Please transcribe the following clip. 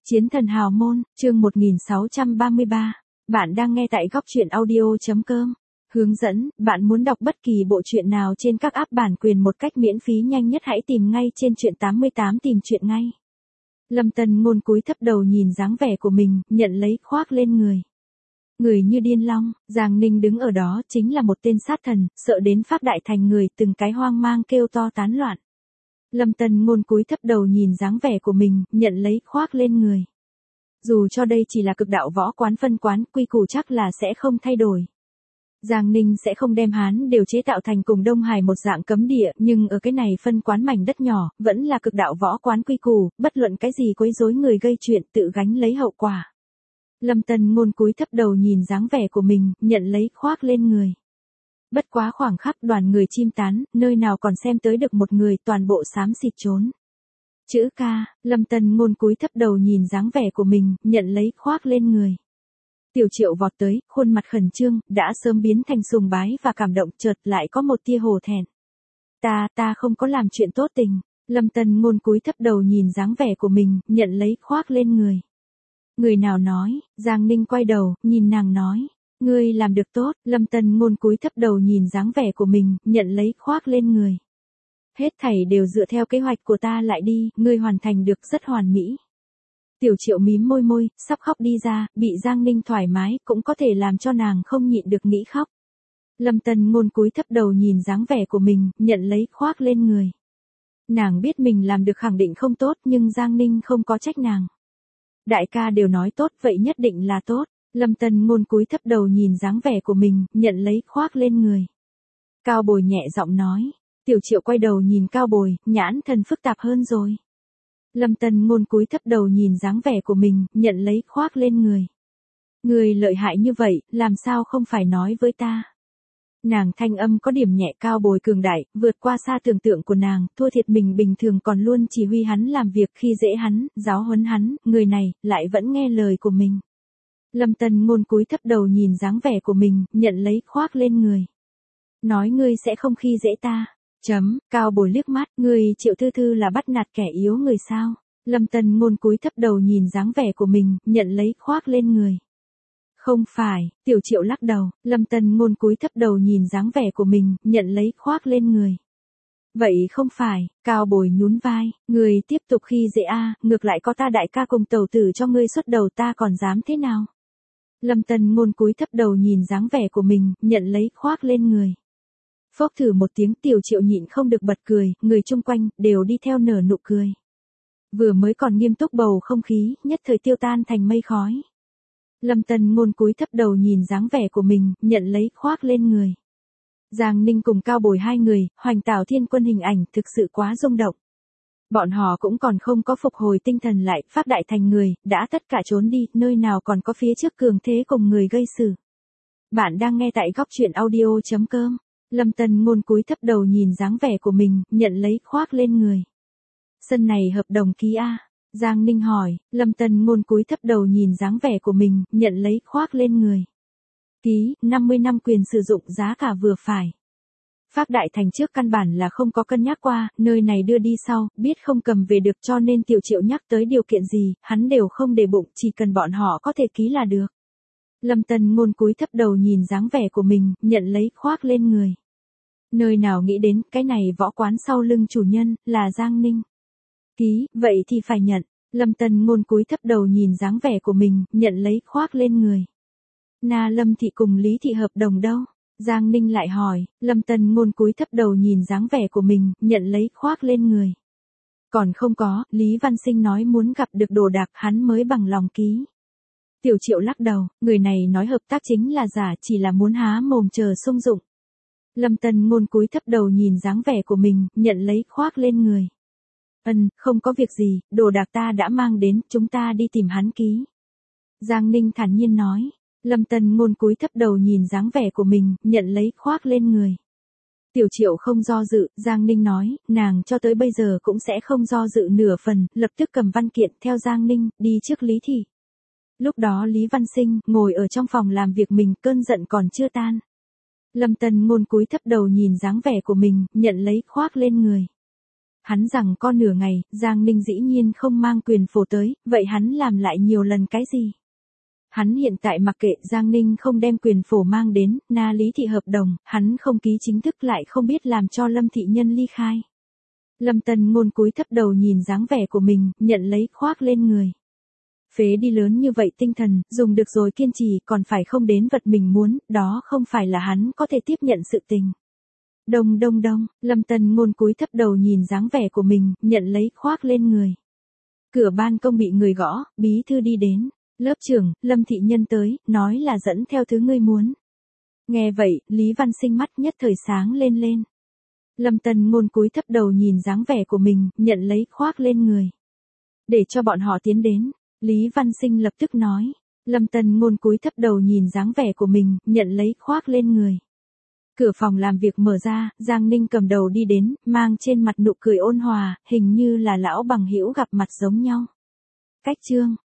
Chiến thần hào môn, chương 1633. Bạn đang nghe tại góc truyện audio.com. Hướng dẫn, bạn muốn đọc bất kỳ bộ truyện nào trên các app bản quyền một cách miễn phí nhanh nhất hãy tìm ngay trên truyện 88 tìm truyện ngay. Lâm Tân Ngôn cúi thấp đầu nhìn dáng vẻ của mình, nhận lấy khoác lên người. Người như điên long, Giang Ninh đứng ở đó chính là một tên sát thần, sợ đến Pháp Đại Thành người từng cái hoang mang kêu to tán loạn. Lâm Tân Ngôn cúi thấp đầu nhìn dáng vẻ của mình, nhận lấy khoác lên người. Dù cho đây chỉ là cực đạo võ quán phân quán, quy củ chắc là sẽ không thay đổi. Giang Ninh sẽ không đem Hán đều chế tạo thành cùng Đông Hải một dạng cấm địa, nhưng ở cái này phân quán mảnh đất nhỏ, vẫn là cực đạo võ quán quy củ, bất luận cái gì quấy rối người gây chuyện tự gánh lấy hậu quả. Lâm Tân Ngôn cúi thấp đầu nhìn dáng vẻ của mình, nhận lấy khoác lên người. Bất quá khoảng khắc đoàn người chim tán, nơi nào còn xem tới được một người, toàn bộ xám xịt trốn. Chữ ca, Lâm Tân Ngôn cúi thấp đầu nhìn dáng vẻ của mình, nhận lấy khoác lên người. Tiểu Triệu vọt tới, khuôn mặt khẩn trương, đã sớm biến thành sùng bái và cảm động, chợt lại có một tia hổ thẹn. Ta không có làm chuyện tốt tình. Lâm Tân Ngôn cúi thấp đầu nhìn dáng vẻ của mình, nhận lấy khoác lên người. Người nào nói? Giang Ninh quay đầu, nhìn nàng nói. Ngươi làm được tốt. Lâm Tân Ngôn cúi thấp đầu nhìn dáng vẻ của mình, nhận lấy khoác lên người. Hết thảy đều dựa theo kế hoạch của ta lại đi, ngươi hoàn thành được rất hoàn mỹ. Tiểu Triệu mím môi, sắp khóc đi ra, bị Giang Ninh thoải mái, cũng có thể làm cho nàng không nhịn được nghĩ khóc. Lâm Tân Ngôn cúi thấp đầu nhìn dáng vẻ của mình, nhận lấy khoác lên người. Nàng biết mình làm được khẳng định không tốt, nhưng Giang Ninh không có trách nàng. Đại ca đều nói tốt, vậy nhất định là tốt. Lâm Tân Ngôn cúi thấp đầu nhìn dáng vẻ của mình, nhận lấy khoác lên người. Cao Bồi nhẹ giọng nói. Tiểu Triệu quay đầu nhìn Cao Bồi, nhãn thần phức tạp hơn rồi. Lâm Tân Ngôn cúi thấp đầu nhìn dáng vẻ của mình, nhận lấy khoác lên người. Người lợi hại như vậy, làm sao không phải nói với ta. Nàng thanh âm có điểm nhẹ. Cao Bồi cường đại, vượt qua xa tưởng tượng của nàng, thua thiệt mình bình thường còn luôn chỉ huy hắn làm việc khi dễ hắn, giáo huấn hắn, người này, lại vẫn nghe lời của mình. Lâm Tân Ngôn cúi thấp đầu nhìn dáng vẻ của mình, nhận lấy khoác lên người. Nói ngươi sẽ không khi dễ ta. Cao Bồi liếc mắt, ngươi Triệu Thư Thư là bắt nạt kẻ yếu người sao? Lâm Tân Ngôn cúi thấp đầu nhìn dáng vẻ của mình, nhận lấy khoác lên người. Không phải, Tiểu Triệu lắc đầu. Lâm Tân Ngôn cúi thấp đầu nhìn dáng vẻ của mình, nhận lấy khoác lên người. Vậy không phải, Cao Bồi nhún vai, ngươi tiếp tục khi dễ ngược lại có ta đại ca cùng tẩu tử cho ngươi xuất đầu, ta còn dám thế nào? Lâm Tân Ngôn cúi thấp đầu nhìn dáng vẻ của mình, nhận lấy khoác lên người. Phốc thử một tiếng, Tiểu Triệu nhịn không được bật cười, người chung quanh đều đi theo nở nụ cười. Vừa mới còn nghiêm túc bầu không khí, nhất thời tiêu tan thành mây khói. Lâm Tân Ngôn cúi thấp đầu nhìn dáng vẻ của mình, nhận lấy khoác lên người. Giang Ninh cùng Cao Bồi hai người, Hoành Tảo Thiên Quân hình ảnh thực sự quá rung động. Bọn họ cũng còn không có phục hồi tinh thần lại, Pháp Đại Thành người, đã tất cả trốn đi, nơi nào còn có phía trước cường thế cùng người gây sự. Bạn đang nghe tại góc truyện audio.com. Lâm Tân Ngôn cúi thấp đầu nhìn dáng vẻ của mình, nhận lấy khoác lên người. Sân này hợp đồng ký Giang Ninh hỏi. Lâm Tân Ngôn cúi thấp đầu nhìn dáng vẻ của mình, nhận lấy khoác lên người. Ký, 50 năm quyền sử dụng, giá cả vừa phải. Pháp Đại Thành trước căn bản là không có cân nhắc qua, nơi này đưa đi sau, biết không cầm về được, cho nên Tiểu Triệu nhắc tới điều kiện gì, hắn đều không để bụng, chỉ cần bọn họ có thể ký là được. Lâm Tân Ngôn cúi thấp đầu nhìn dáng vẻ của mình, nhận lấy khoác lên người. Nơi nào nghĩ đến, cái này võ quán sau lưng chủ nhân, là Giang Ninh. Ký, vậy thì phải nhận. Lâm Tân Ngôn cúi thấp đầu nhìn dáng vẻ của mình, nhận lấy khoác lên người. Na Lâm Thị cùng Lý Thị hợp đồng đâu? Giang Ninh lại hỏi. Lâm Tân Ngôn cúi thấp đầu nhìn dáng vẻ của mình, nhận lấy khoác lên người. Còn không có, Lý Văn Sinh nói muốn gặp được đồ đạc, hắn mới bằng lòng ký. Tiểu Triệu lắc đầu, người này nói hợp tác chính là giả, chỉ là muốn há mồm chờ sung dụng. Lâm Tân Ngôn cúi thấp đầu nhìn dáng vẻ của mình, nhận lấy khoác lên người. Không có việc gì, đồ đạc ta đã mang đến, chúng ta đi tìm hắn ký. Giang Ninh thản nhiên nói. Lâm Tân Ngôn cúi thấp đầu nhìn dáng vẻ của mình, nhận lấy khoác lên người. Tiểu Triệu không do dự, Giang Ninh nói, nàng cho tới bây giờ cũng sẽ không do dự nửa phần, lập tức cầm văn kiện theo Giang Ninh, đi trước Lý Thị. Lúc đó Lý Văn Sinh ngồi ở trong phòng làm việc mình, cơn giận còn chưa tan. Lâm Tân Ngôn cúi thấp đầu nhìn dáng vẻ của mình, nhận lấy khoác lên người. Hắn rằng có nửa ngày, Giang Ninh dĩ nhiên không mang quyền phổ tới, vậy hắn làm lại nhiều lần cái gì? Hắn hiện tại mặc kệ Giang Ninh không đem quyền phổ mang đến, na lý thị hợp đồng, hắn không ký chính thức lại không biết làm cho Lâm thị nhân ly khai. Lâm Tần Ngôn cúi thấp đầu nhìn dáng vẻ của mình, nhận lấy khoác lên người. Phế đi lớn như vậy tinh thần, dùng được rồi kiên trì, còn phải không đến vật mình muốn, đó không phải là hắn có thể tiếp nhận sự tình. Đông đông đông, Lâm Tần Ngôn cúi thấp đầu nhìn dáng vẻ của mình, nhận lấy khoác lên người. Cửa ban công bị người gõ, bí thư đi đến. Lớp trưởng, Lâm thị nhân tới, nói là dẫn theo thứ ngươi muốn. Nghe vậy, Lý Văn Sinh mắt nhất thời sáng lên lên. Lâm Tần Ngôn cúi thấp đầu nhìn dáng vẻ của mình, nhận lấy khoác lên người. Để cho bọn họ tiến đến, Lý Văn Sinh lập tức nói. Lâm Tần Ngôn cúi thấp đầu nhìn dáng vẻ của mình, nhận lấy khoác lên người. Cửa phòng làm việc mở ra, Giang Ninh cầm đầu đi đến, mang trên mặt nụ cười ôn hòa, hình như là lão bằng hữu gặp mặt giống nhau. Cách chương